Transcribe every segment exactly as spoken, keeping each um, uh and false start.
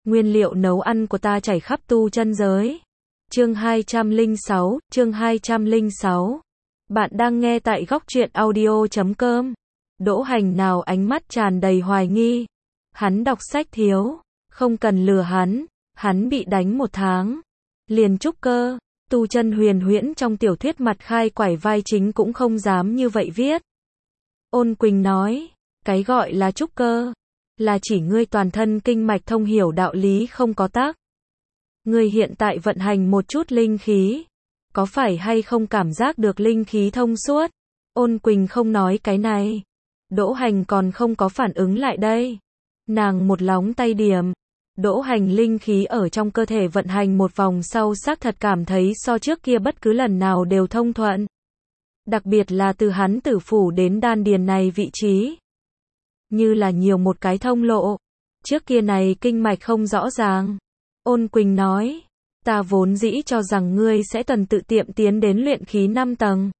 Nguyên liệu nấu ăn của ta chảy khắp tu chân giới. Chương hai trăm lẻ sáu, chương hai trăm lẻ sáu. Bạn đang nghe tại góc truyện audio chấm com. Đỗ Hành nào ánh mắt tràn đầy hoài nghi. Hắn đọc sách thiếu, không cần lừa hắn, hắn bị đánh một tháng. Liền trúc cơ, tu chân huyền huyễn trong tiểu thuyết mặt khai quải vai chính cũng không dám như vậy viết. Ôn Quỳnh nói, cái gọi là trúc cơ, là chỉ ngươi toàn thân kinh mạch thông hiểu đạo lý không có tắc. Ngươi hiện tại vận hành một chút linh khí, có phải hay không cảm giác được linh khí thông suốt? Ôn Quỳnh không nói cái này. Đỗ Hành còn không có phản ứng lại đây. Nàng một lóng tay điểm. Đỗ Hành linh khí ở trong cơ thể vận hành một vòng sau xác thật cảm thấy so trước kia bất cứ lần nào đều thông thuận. Đặc biệt là từ hắn tử phủ đến đan điền này vị trí. Như là nhiều một cái thông lộ. Trước kia này kinh mạch không rõ ràng. Ôn Quỳnh nói, ta vốn dĩ cho rằng ngươi sẽ tuần tự tiệm tiến đến luyện khí năm tầng.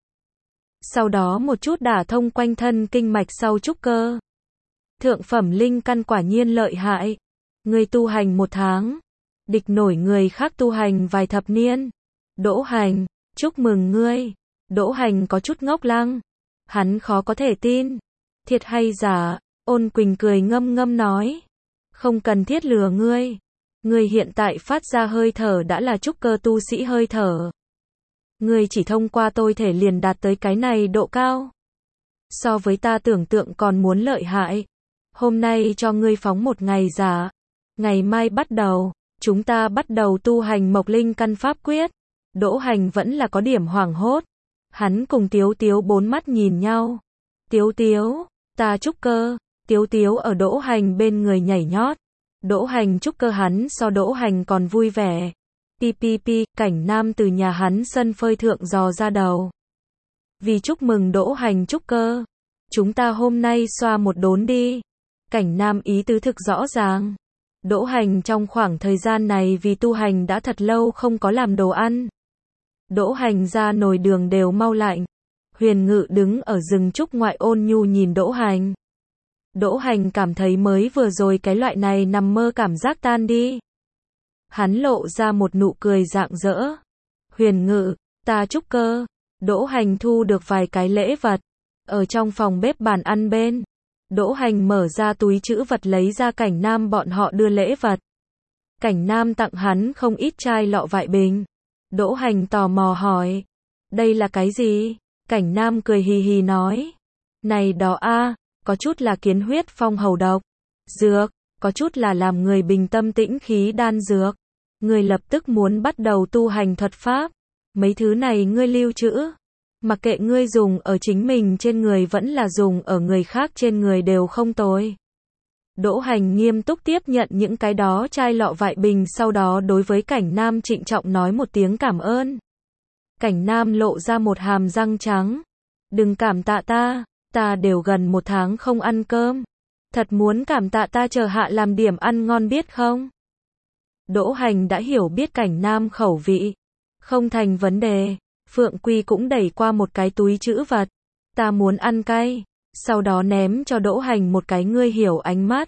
Sau đó một chút đả thông quanh thân kinh mạch sau trúc cơ. Thượng phẩm linh căn quả nhiên lợi hại. Ngươi tu hành một tháng, địch nổi người khác tu hành vài thập niên. Đỗ Hành, chúc mừng ngươi. Đỗ Hành có chút ngốc lăng. Hắn khó có thể tin. Thiệt hay giả? Ôn Quỳnh cười ngâm ngâm nói. Không cần thiết lừa ngươi. Ngươi hiện tại phát ra hơi thở đã là trúc cơ tu sĩ hơi thở. Ngươi chỉ thông qua tôi thể liền đạt tới cái này độ cao. So với ta tưởng tượng còn muốn lợi hại. Hôm nay cho ngươi phóng một ngày giả. Ngày mai bắt đầu, chúng ta bắt đầu tu hành mộc linh căn pháp quyết. Đỗ Hành vẫn là có điểm hoảng hốt. Hắn cùng Tiếu Tiếu bốn mắt nhìn nhau. Tiếu Tiếu, ta trúc cơ. Tiếu Tiếu ở Đỗ Hành bên người nhảy nhót. Đỗ Hành trúc cơ hắn so Đỗ Hành còn vui vẻ. Pi pi pi, Cảnh Nam từ nhà hắn sân phơi thượng dò ra đầu. Vì chúc mừng Đỗ Hành trúc cơ, chúng ta hôm nay xoa một đốn đi. Cảnh Nam ý tứ thực rõ ràng. Đỗ Hành trong khoảng thời gian này vì tu hành đã thật lâu không có làm đồ ăn. Đỗ Hành ra nồi đường đều mau lạnh. Huyền Ngự đứng ở rừng trúc ngoại ôn nhu nhìn Đỗ Hành. Đỗ Hành cảm thấy mới vừa rồi cái loại này nằm mơ cảm giác tan đi. Hắn lộ ra một nụ cười rạng rỡ. Huyền Ngự, ta trúc cơ. Đỗ Hành thu được vài cái lễ vật. Ở trong phòng bếp bàn ăn bên. Đỗ Hành mở ra túi trữ vật lấy ra Cảnh Nam bọn họ đưa lễ vật. Cảnh Nam tặng hắn không ít chai lọ vại bình. Đỗ Hành tò mò hỏi. Đây là cái gì? Cảnh Nam cười hì hì nói. Này đó a, có chút là kiến huyết phong hầu độc. Dược, có chút là làm người bình tâm tĩnh khí đan dược. Ngươi lập tức muốn bắt đầu tu hành thuật pháp. Mấy thứ này ngươi lưu trữ. Mặc kệ ngươi dùng ở chính mình trên người vẫn là dùng ở người khác trên người đều không tồi. Đỗ Hành nghiêm túc tiếp nhận những cái đó chai lọ vại bình, sau đó đối với Cảnh Nam trịnh trọng nói một tiếng cảm ơn. Cảnh Nam lộ ra một hàm răng trắng. Đừng cảm tạ ta, ta đều gần một tháng không ăn cơm. Thật muốn cảm tạ ta chờ hạ làm điểm ăn ngon biết không? Đỗ Hành đã hiểu biết Cảnh Nam khẩu vị. Không thành vấn đề. Phượng Quy cũng đẩy qua một cái túi trữ vật. Ta muốn ăn cay. Sau đó ném cho Đỗ Hành một cái ngươi hiểu ánh mắt.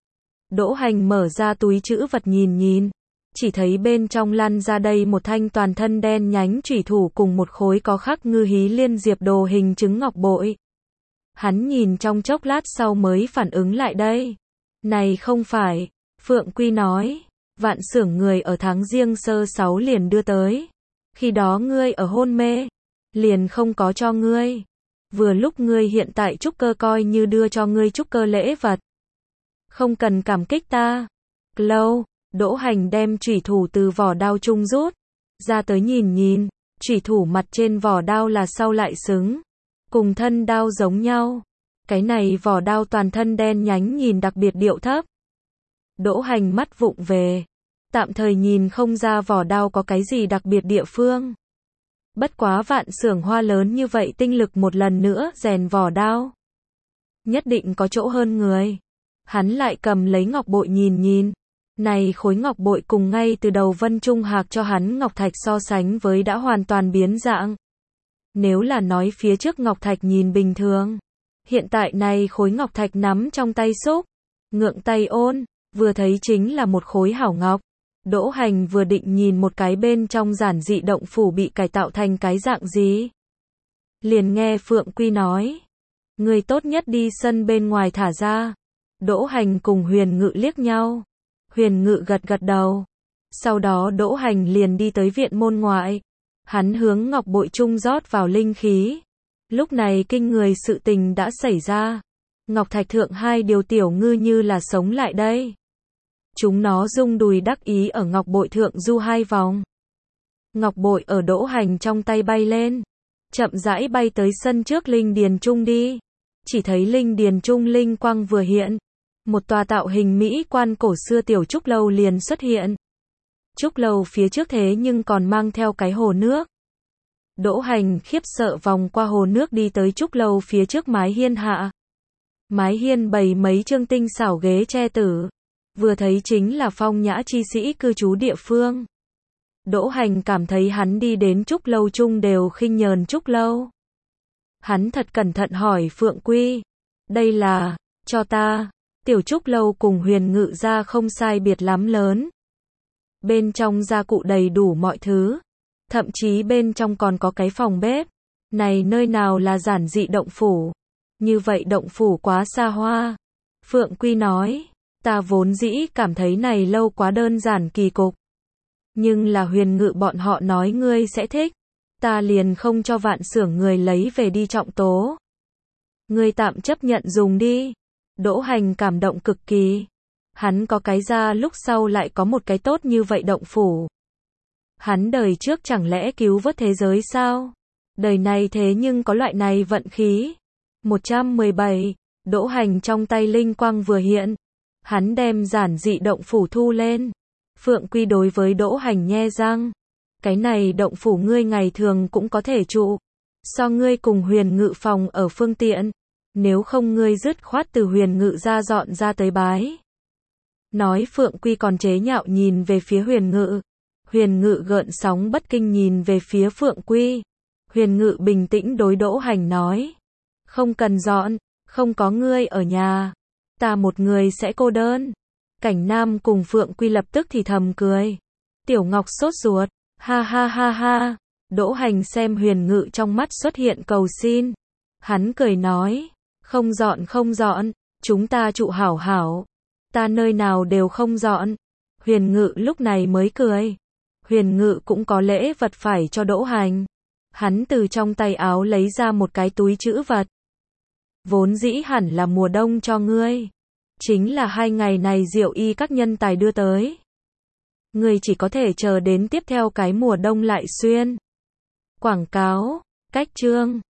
Đỗ Hành mở ra túi trữ vật nhìn nhìn. Chỉ thấy bên trong lăn ra đây một thanh toàn thân đen nhánh chủy thủ cùng một khối có khắc ngư hí liên diệp đồ hình trứng ngọc bội. Hắn nhìn trong chốc lát sau mới phản ứng lại đây. Này không phải. Phượng Quy nói. Vạn xưởng người ở tháng Giêng sơ sáu liền đưa tới. Khi đó ngươi ở hôn mê. Liền không có cho ngươi. Vừa lúc ngươi hiện tại trúc cơ coi như đưa cho ngươi trúc cơ lễ vật. Không cần cảm kích ta. Lâu, Đỗ Hành đem chủy thủ từ vỏ đao trung rút ra tới nhìn nhìn. Chủy thủ mặt trên vỏ đao là sau lại xứng. Cùng thân đao giống nhau. Cái này vỏ đao toàn thân đen nhánh nhìn đặc biệt điệu thấp. Đỗ Hành mắt vụng về. Tạm thời nhìn không ra vỏ đao có cái gì đặc biệt địa phương. Bất quá Vạn xưởng hoa lớn như vậy tinh lực một lần nữa rèn vỏ đao. Nhất định có chỗ hơn người. Hắn lại cầm lấy ngọc bội nhìn nhìn. Này khối ngọc bội cùng ngay từ đầu Vân Trung Hạc cho hắn ngọc thạch so sánh với đã hoàn toàn biến dạng. Nếu là nói phía trước ngọc thạch nhìn bình thường. Hiện tại này khối ngọc thạch nắm trong tay xúc. Ngượng tay ôn. vừa thấy chính là một khối hảo ngọc. Đỗ Hành vừa định nhìn một cái bên trong giản dị động phủ bị cải tạo thành cái dạng gì. Liền nghe Phượng Quy nói. Người tốt nhất đi sân bên ngoài thả ra. Đỗ Hành cùng Huyền Ngự liếc nhau. Huyền Ngự gật gật đầu. Sau đó Đỗ Hành liền đi tới viện môn ngoại. Hắn hướng ngọc bội trung rót vào linh khí. Lúc này kinh người sự tình đã xảy ra. Ngọc thạch thượng hai điều tiểu ngư như là sống lại đây. Chúng nó rung đùi đắc ý ở ngọc bội thượng du hai vòng. Ngọc bội ở Đỗ Hành trong tay bay lên. Chậm rãi bay tới sân trước linh điền trung đi. Chỉ thấy linh điền trung linh quang vừa hiện. Một tòa tạo hình mỹ quan cổ xưa tiểu trúc lâu liền xuất hiện. Trúc lâu phía trước thế nhưng còn mang theo cái hồ nước. Đỗ Hành khiếp sợ vòng qua hồ nước đi tới trúc lâu phía trước mái hiên hạ. Mái hiên bày mấy chương tinh xảo ghế tre tử. Vừa thấy chính là phong nhã chi sĩ cư trú địa phương. Đỗ Hành cảm thấy hắn đi đến trúc lâu chung đều khinh nhờn trúc lâu. Hắn thật cẩn thận hỏi Phượng Quy. Đây là, cho ta, tiểu trúc lâu cùng Huyền Ngự gia không sai biệt lắm lớn. Bên trong gia cụ đầy đủ mọi thứ. Thậm chí bên trong còn có cái phòng bếp. Này nơi nào là giản dị động phủ. Như vậy động phủ quá xa hoa. Phượng Quy nói. Ta vốn dĩ cảm thấy này lâu quá đơn giản kỳ cục. Nhưng là Huyền Ngự bọn họ nói ngươi sẽ thích. Ta liền không cho Vạn Xưởng người lấy về đi trọng tố. Ngươi tạm chấp nhận dùng đi. Đỗ Hành cảm động cực kỳ. Hắn có cái ra lúc sau lại có một cái tốt như vậy động phủ. Hắn đời trước chẳng lẽ cứu vớt thế giới sao? Đời này thế nhưng có loại này vận khí. một trăm mười bảy. Đỗ Hành trong tay linh quang vừa hiện. Hắn đem giản dị động phủ thu lên. Phượng Quy đối với Đỗ Hành nhe răng. Cái này động phủ ngươi ngày thường cũng có thể trụ. So ngươi cùng Huyền Ngự phòng ở phương tiện. Nếu không ngươi dứt khoát từ Huyền Ngự ra dọn ra tới bái. Nói Phượng Quy còn chế nhạo nhìn về phía Huyền Ngự. Huyền Ngự gợn sóng bất kinh nhìn về phía Phượng Quy. Huyền Ngự bình tĩnh đối Đỗ Hành nói. Không cần dọn, không có ngươi ở nhà. Ta một người sẽ cô đơn. Cảnh Nam cùng Phượng Quy lập tức thì thầm cười. Tiểu Ngọc sốt ruột. Ha ha ha ha. Đỗ Hành xem Huyền Ngự trong mắt xuất hiện cầu xin. Hắn cười nói. Không dọn không dọn. Chúng ta trụ hảo hảo. Ta nơi nào đều không dọn. Huyền Ngự lúc này mới cười. Huyền Ngự cũng có lễ vật phải cho Đỗ Hành. Hắn từ trong tay áo lấy ra một cái túi trữ vật. Vốn dĩ hẳn là mùa đông cho ngươi. Chính là hai ngày này Diệu Y các nhân tài đưa tới. Ngươi chỉ có thể chờ đến tiếp theo cái mùa đông lại xuyên. Quảng cáo, cách chương.